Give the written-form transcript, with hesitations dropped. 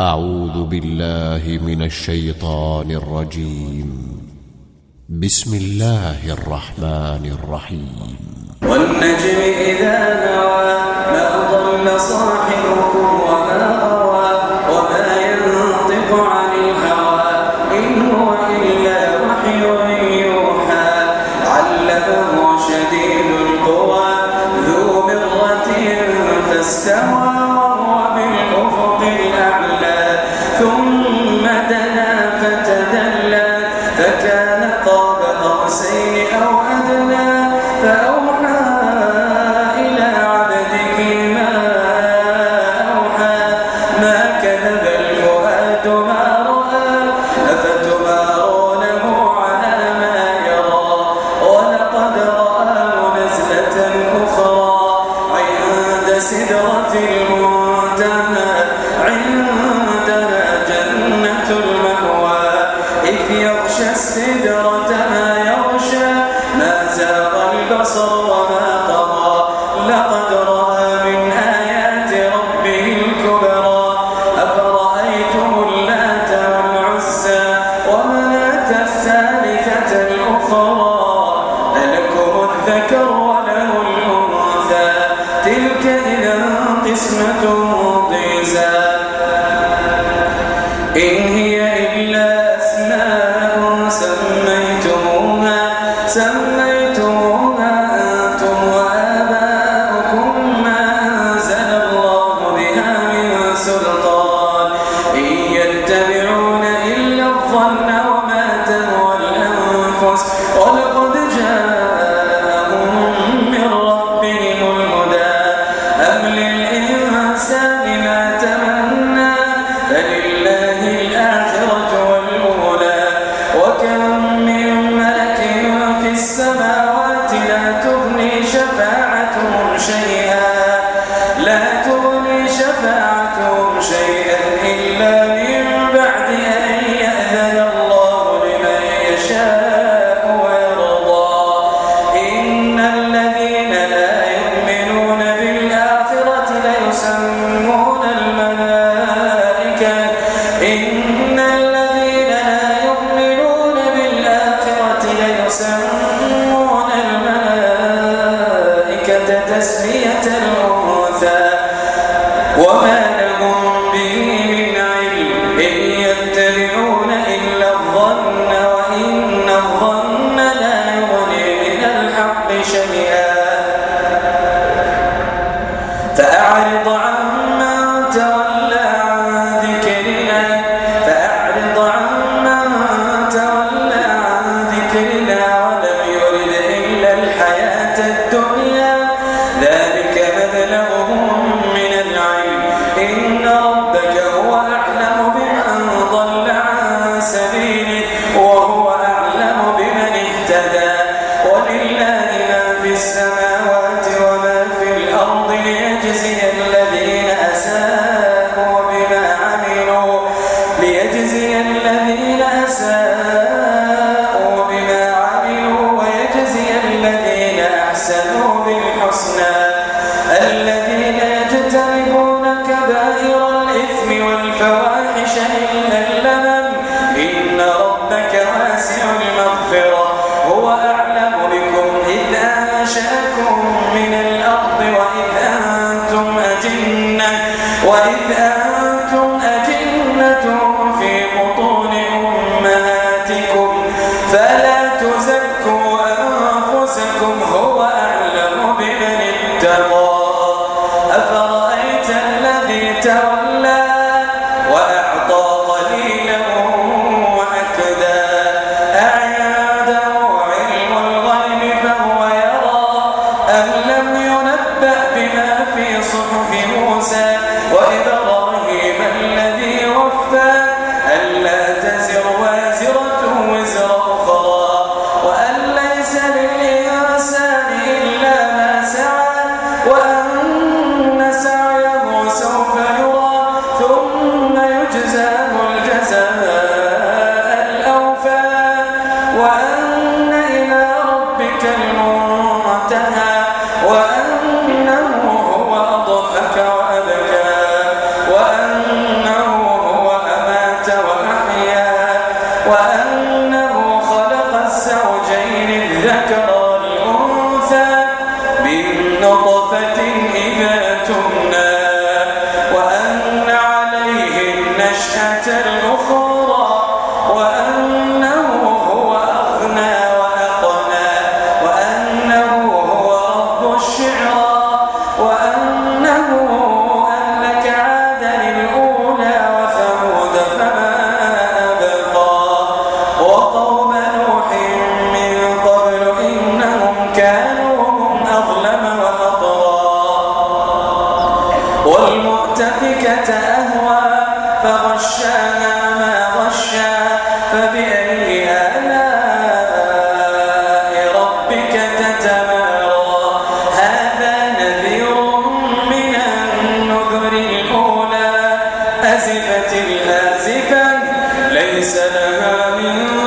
أعوذ بالله من الشيطان الرجيم. بسم الله الرحمن الرحيم. والنجم إذا هوى ما ضل صاحبكم وما غوى وما ينطق عن الهوى إن هو إلا وحي يوحى علمه شديد القوى ذو مرة فاستوى وهو بالأفق الأعلى ثم دنا فتدلى فكان قاب قوسين أو أدنى فأوحى إلى عبده ما أوحى ما كذب الفؤاد ما رأى أفتمارونه على ما يرى ولقد رآه نزلة أخرى عند سدرة المنتهى عندها جنة المأوى إذ يغشى السدرة ما يغشى ما زاغ البصر وما طغى لقد رأى من آيات ربه الكبرى أفرأيتم اللات والعزى ومناة الثالثة الأخرى ألكم الذكر وله الأنثى تلك إذا قسمة ضيزى إن هي إلا أسماء سميتموها أنتم وآباؤكم ما أنزل الله بها من سلطان إن يتبعون إلا الظن وما تهوى الأنفس ولقد جاءهم من ربهم الهدى أم للإنسان ما تمنى فلله الآخرة والأولى وكم من ملك في السماوات لا تغني شفاعتهم شيئا إلا من بعد أن يأذن الله لمن يشاء ويرضى إن الذين لا يؤمنون بالآخرة ليسمون الملائكة تسمية الأنثى وما لهم به من علم إن يتبعون إلا الظن وإن الظن لا يغني من الحق شيئا فأعرض عمن تولى عن ذكرنا ولم يرد إلا الحياة الدنيا ذلك مبلغهم من العلم إن ربك هو أعلم بمن ضل عن سبيله وهو أعلم بمن اهتدى ولله ما في السماوات وما في الأرض ليجزي الذين أساءوا بما عملوا ويجزي الذين أحسنوا بالحسنى الذين يجتنبون كبائر الإثم والفواحش إلا اللمم إن ربك واسع المغفرة هو أعلم بكم إذ أنشأكم من الأرض وإذ أنتم أجنة في بطون أمهاتكم فلا تزكوا أنفسكم هو أعلم بمن اتقى أفرأيت الذي تولى وأعطى قليلا وأكدى أعنده علم الغيب فهو يرى أم لم ينبأ بما في صحف موسى وإبراهيم الذي وفى ألا تزر وازرة وزر أخرى وأن ليس للإنسان إلا ما سعى وأن سعيه سوف يرى ثم يجزاه الجزاء الأوفى وأن إلى ربك المنتهى وأنه هو أضحك وأبكى وأنه فغشاها ما غشا فبأي آلاء ربك تتمارى هذا نذير من النذر الأولى أزفت الآزفة ليس لها من